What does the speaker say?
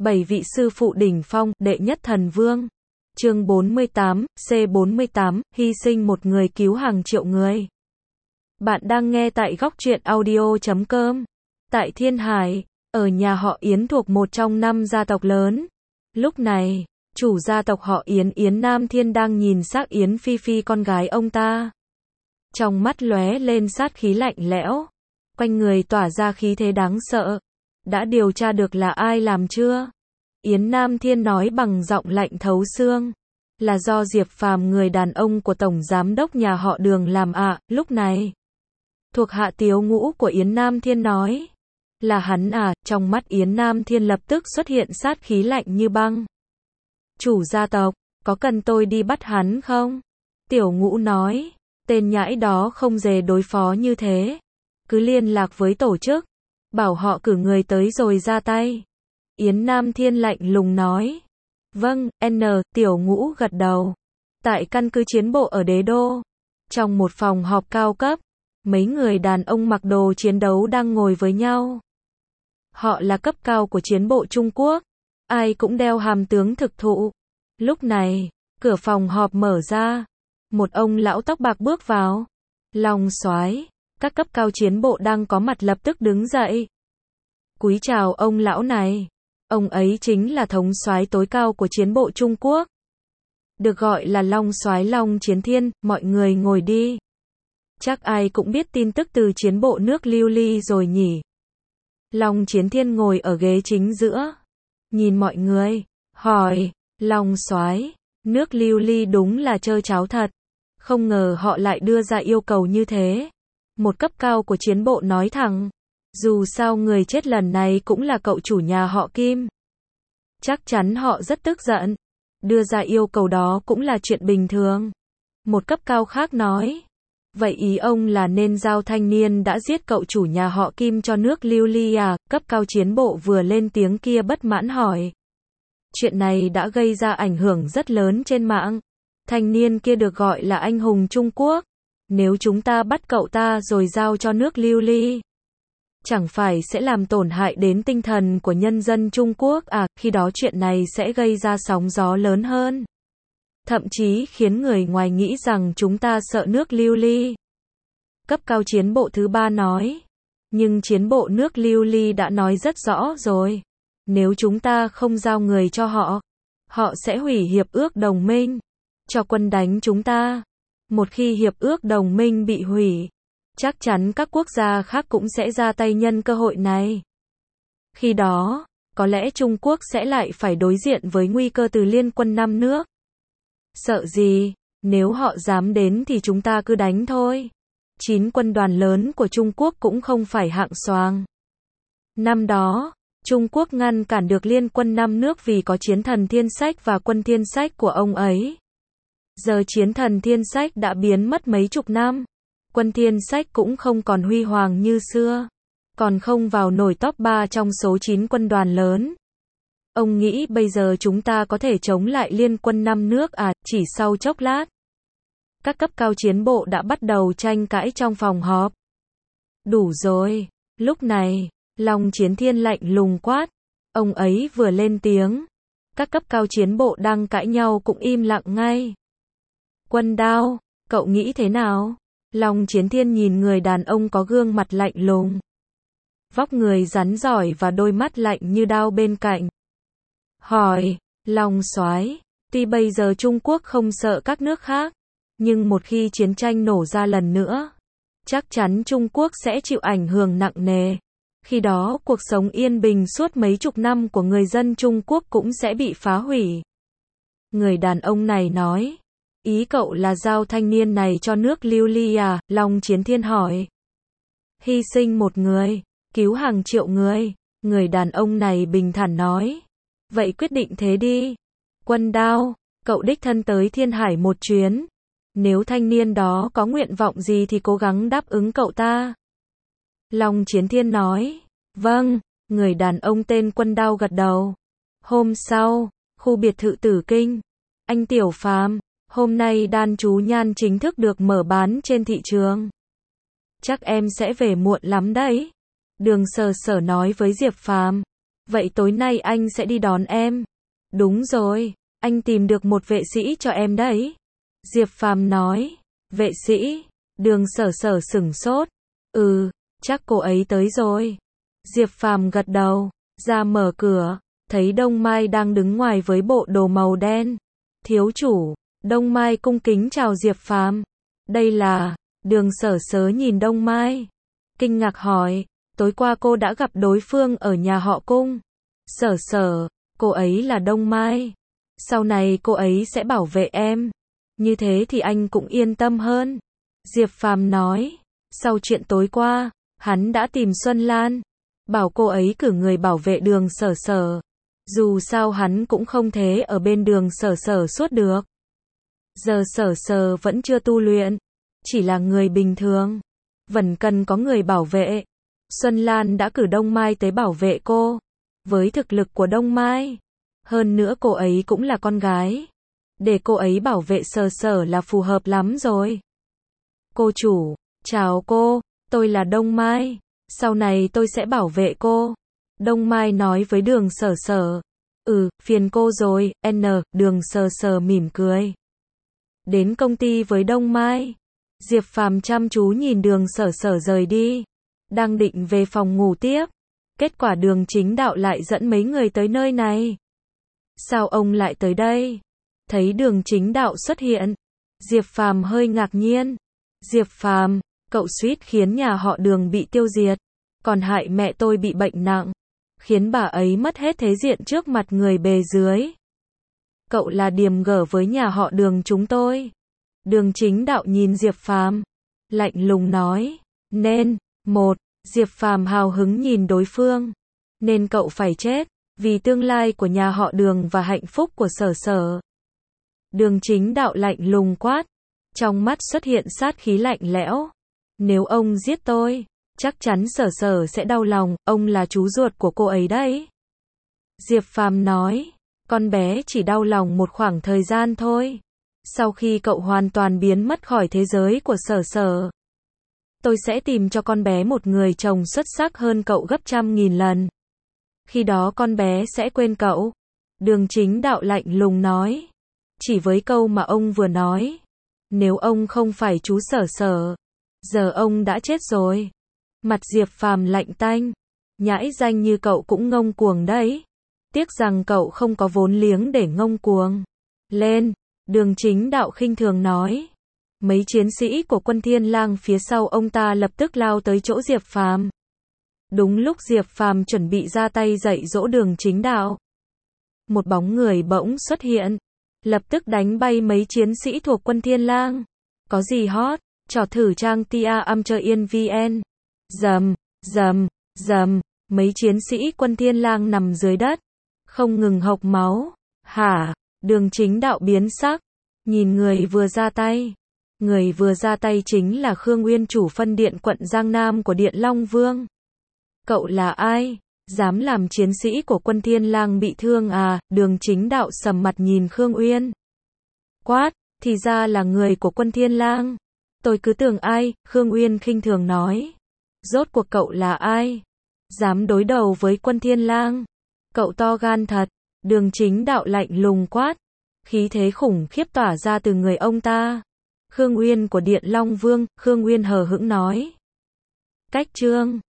7 vị sư phụ đỉnh phong, đệ nhất thần vương. Chương 48, C48, hy sinh một người cứu hàng triệu người. Bạn đang nghe tại góc truyện audio.com. Tại Thiên Hải, ở nhà họ Yến thuộc một trong 5 gia tộc lớn. Lúc này, chủ gia tộc họ Yến Yến Nam Thiên đang nhìn xác Yến Phi Phi con gái ông ta. Trong mắt lóe lên sát khí lạnh lẽo. Quanh người tỏa ra khí thế đáng sợ. Đã điều tra được là ai làm chưa? Yến Nam Thiên nói bằng giọng lạnh thấu xương. Là do Diệp Phàm, người đàn ông của tổng giám đốc nhà họ Đường làm ạ. Lúc này, thuộc hạ Tiếu Ngũ của Yến Nam Thiên nói. Là hắn à? Trong mắt Yến Nam Thiên lập tức xuất hiện sát khí lạnh như băng. Chủ gia tộc, có cần tôi đi bắt hắn không? Tiểu Ngũ nói. Tên nhãi đó không dễ đối phó như thế. Cứ liên lạc với tổ chức, bảo họ cử người tới rồi ra tay. Yến Nam Thiên lạnh lùng nói. Vâng, Tiểu Ngũ gật đầu. Tại căn cứ chiến bộ ở Đế Đô, trong một phòng họp cao cấp, mấy người đàn ông mặc đồ chiến đấu đang ngồi với nhau. Họ là cấp cao của chiến bộ Trung Quốc, ai cũng đeo hàm tướng thực thụ. Lúc này, cửa phòng họp mở ra, một ông lão tóc bạc bước vào. Long soái, các cấp cao chiến bộ đang có mặt lập tức đứng dậy. Cúi chào ông lão này. Ông ấy chính là thống soái tối cao của chiến bộ Trung Quốc, được gọi là Long soái Long Chiến Thiên. Mọi người ngồi đi. Chắc ai cũng biết tin tức từ chiến bộ nước Lưu Ly rồi nhỉ. Long Chiến Thiên ngồi ở ghế chính giữa, nhìn mọi người, hỏi. Long soái, nước Lưu Ly đúng là trơ tráo thật. Không ngờ họ lại đưa ra yêu cầu như thế. Một cấp cao của chiến bộ nói thẳng. Dù sao người chết lần này cũng là cậu chủ nhà họ Kim. Chắc chắn họ rất tức giận. Đưa ra yêu cầu đó cũng là chuyện bình thường. Một cấp cao khác nói. Vậy ý ông là nên giao thanh niên đã giết cậu chủ nhà họ Kim cho nước Lưu Ly à? Cấp cao chiến bộ vừa lên tiếng kia bất mãn hỏi. Chuyện này đã gây ra ảnh hưởng rất lớn trên mạng. Thanh niên kia được gọi là anh hùng Trung Quốc. Nếu chúng ta bắt cậu ta rồi giao cho nước Lưu Ly, chẳng phải sẽ làm tổn hại đến tinh thần của nhân dân Trung Quốc à? Khi đó chuyện này sẽ gây ra sóng gió lớn hơn. Thậm chí khiến người ngoài nghĩ rằng chúng ta sợ nước Lưu Ly. Cấp cao chiến bộ thứ 3 nói. Nhưng chiến bộ nước Lưu Ly đã nói rất rõ rồi. Nếu chúng ta không giao người cho họ, họ sẽ hủy hiệp ước đồng minh, cho quân đánh chúng ta. Một khi hiệp ước đồng minh bị hủy, chắc chắn các quốc gia khác cũng sẽ ra tay nhân cơ hội này. Khi đó, có lẽ Trung Quốc sẽ lại phải đối diện với nguy cơ từ liên quân 5 nước. Sợ gì, nếu họ dám đến thì chúng ta cứ đánh thôi. 9 quân đoàn lớn của Trung Quốc cũng không phải hạng xoàng. Năm đó, Trung Quốc ngăn cản được liên quân 5 nước vì có chiến thần Thiên Sách và quân Thiên Sách của ông ấy. Giờ chiến thần Thiên Sách đã biến mất mấy chục năm. Quân Thiên Sách cũng không còn huy hoàng như xưa. Còn không vào nổi top 3 trong số 9 quân đoàn lớn. Ông nghĩ bây giờ chúng ta có thể chống lại liên quân 5 nước à? Chỉ sau chốc lát, các cấp cao chiến bộ đã bắt đầu tranh cãi trong phòng họp. Đủ rồi. Lúc này, Long Chiến Thiên lạnh lùng quát. Ông ấy vừa lên tiếng, các cấp cao chiến bộ đang cãi nhau cũng im lặng ngay. Quân Đao, cậu nghĩ thế nào? Long Chiến Thiên nhìn người đàn ông có gương mặt lạnh lùng, vóc người rắn giỏi và đôi mắt lạnh như đao bên cạnh. Hỏi. Long soái, tuy bây giờ Trung Quốc không sợ các nước khác, nhưng một khi chiến tranh nổ ra lần nữa, chắc chắn Trung Quốc sẽ chịu ảnh hưởng nặng nề. Khi đó cuộc sống yên bình suốt mấy chục năm của người dân Trung Quốc cũng sẽ bị phá hủy. Người đàn ông này nói. Ý cậu là giao thanh niên này cho nước Lưu Ly à? Long Chiến Thiên hỏi. Hy sinh một người, cứu hàng triệu người. Người đàn ông này bình thản nói. Vậy quyết định thế đi. Quân Đao, cậu đích thân tới Thiên Hải một chuyến. Nếu thanh niên đó có nguyện vọng gì thì cố gắng đáp ứng cậu ta. Long Chiến Thiên nói. Vâng. Người đàn ông tên Quân Đao gật đầu. Hôm sau, khu biệt thự Tử Kinh. Anh Tiểu Phàm, hôm nay đan chú nhan chính thức được mở bán trên thị trường. Chắc em sẽ về muộn lắm đấy. Đường Sở Sở nói với Diệp Phàm. Vậy tối nay anh sẽ đi đón em. Đúng rồi, anh tìm được một vệ sĩ cho em đấy. Diệp Phàm nói. Vệ sĩ? Đường Sở Sở sửng sốt. Ừ, chắc cô ấy tới rồi. Diệp Phàm gật đầu, ra mở cửa, thấy Đông Mai đang đứng ngoài với bộ đồ màu đen. Thiếu chủ. Đông Mai cung kính chào Diệp Phàm. Đây là... Đường Sở Sở nhìn Đông Mai, kinh ngạc hỏi, tối qua cô đã gặp đối phương ở nhà họ Cung. Sở Sở, cô ấy là Đông Mai. Sau này cô ấy sẽ bảo vệ em. Như thế thì anh cũng yên tâm hơn. Diệp Phàm nói, sau chuyện tối qua, hắn đã tìm Xuân Lan, bảo cô ấy cử người bảo vệ Đường Sở Sở. Dù sao hắn cũng không thể ở bên Đường Sở Sở suốt được. Giờ Sở Sở vẫn chưa tu luyện, chỉ là người bình thường, vẫn cần có người bảo vệ. Xuân Lan đã cử Đông Mai tới bảo vệ cô. Với thực lực của Đông Mai, hơn nữa cô ấy cũng là con gái, để cô ấy bảo vệ Sở Sở là phù hợp lắm rồi. Cô chủ, chào cô, tôi là Đông Mai, sau này tôi sẽ bảo vệ cô. Đông Mai nói với Đường Sở Sở. Phiền cô rồi, Đường Sở Sở mỉm cười. Đến công ty với Đông Mai, Diệp Phàm chăm chú nhìn Đường Sở Sở rời đi, đang định về phòng ngủ tiếp, kết quả Đường Chính Đạo lại dẫn mấy người tới nơi này. Sao ông lại tới đây? Thấy Đường Chính Đạo xuất hiện, Diệp Phàm hơi ngạc nhiên. Diệp Phàm, cậu suýt khiến nhà họ Đường bị tiêu diệt, còn hại mẹ tôi bị bệnh nặng, khiến bà ấy mất hết thế diện trước mặt người bề dưới. Cậu là điềm gở với nhà họ Đường chúng tôi. Đường Chính Đạo nhìn Diệp Phàm, lạnh lùng nói, nên, Diệp Phàm hào hứng nhìn đối phương, nên cậu phải chết, vì tương lai của nhà họ Đường và hạnh phúc của Sở Sở. Đường Chính Đạo lạnh lùng quát, trong mắt xuất hiện sát khí lạnh lẽo. Nếu ông giết tôi, chắc chắn Sở Sở sẽ đau lòng, ông là chú ruột của cô ấy đấy. Diệp Phàm nói, con bé chỉ đau lòng một khoảng thời gian thôi. Sau khi cậu hoàn toàn biến mất khỏi thế giới của Sở Sở, tôi sẽ tìm cho con bé một người chồng xuất sắc hơn cậu gấp 100.000 lần. Khi đó con bé sẽ quên cậu. Đường Chính Đạo lạnh lùng nói. Chỉ với câu mà ông vừa nói, nếu ông không phải chú Sở Sở, giờ ông đã chết rồi. Mặt Diệp Phàm lạnh tanh. Nhãi danh như cậu cũng ngông cuồng đấy. Tiếc rằng cậu không có vốn liếng để ngông cuồng. Lên. Đường Chính Đạo khinh thường nói. Mấy chiến sĩ của quân Thiên Lang phía sau ông ta lập tức lao tới chỗ Diệp Phàm. Đúng lúc Diệp Phàm chuẩn bị ra tay dạy dỗ Đường Chính Đạo, một bóng người bỗng xuất hiện, lập tức đánh bay mấy chiến sĩ thuộc quân Thiên Lang. Có gì hot? Trò thử trang tia âm chơi yên VN. Rầm, rầm, rầm, mấy chiến sĩ quân Thiên Lang nằm dưới đất, không ngừng hộc máu. Hả? Đường Chính Đạo biến sắc, nhìn người vừa ra tay. Người vừa ra tay chính là Khương Uyên, chủ phân điện quận Giang Nam của Điện Long Vương. Cậu là ai? Dám làm chiến sĩ của quân Thiên Lang bị thương à? Đường Chính Đạo sầm mặt nhìn Khương Uyên. Quát, thì ra là người của quân Thiên Lang. Tôi cứ tưởng ai? Khương Uyên khinh thường nói. Rốt cuộc cậu là ai? Dám đối đầu với quân Thiên Lang? Cậu to gan thật. Đường Chính Đạo lạnh lùng quát. Khí thế khủng khiếp tỏa ra từ người ông ta. Khương Uyên của Điện Long Vương, Khương Uyên hờ hững nói. Cách chương